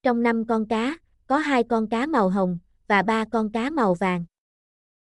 Trong 5 con cá, có 2 con cá màu hồng, và 3 con cá màu vàng.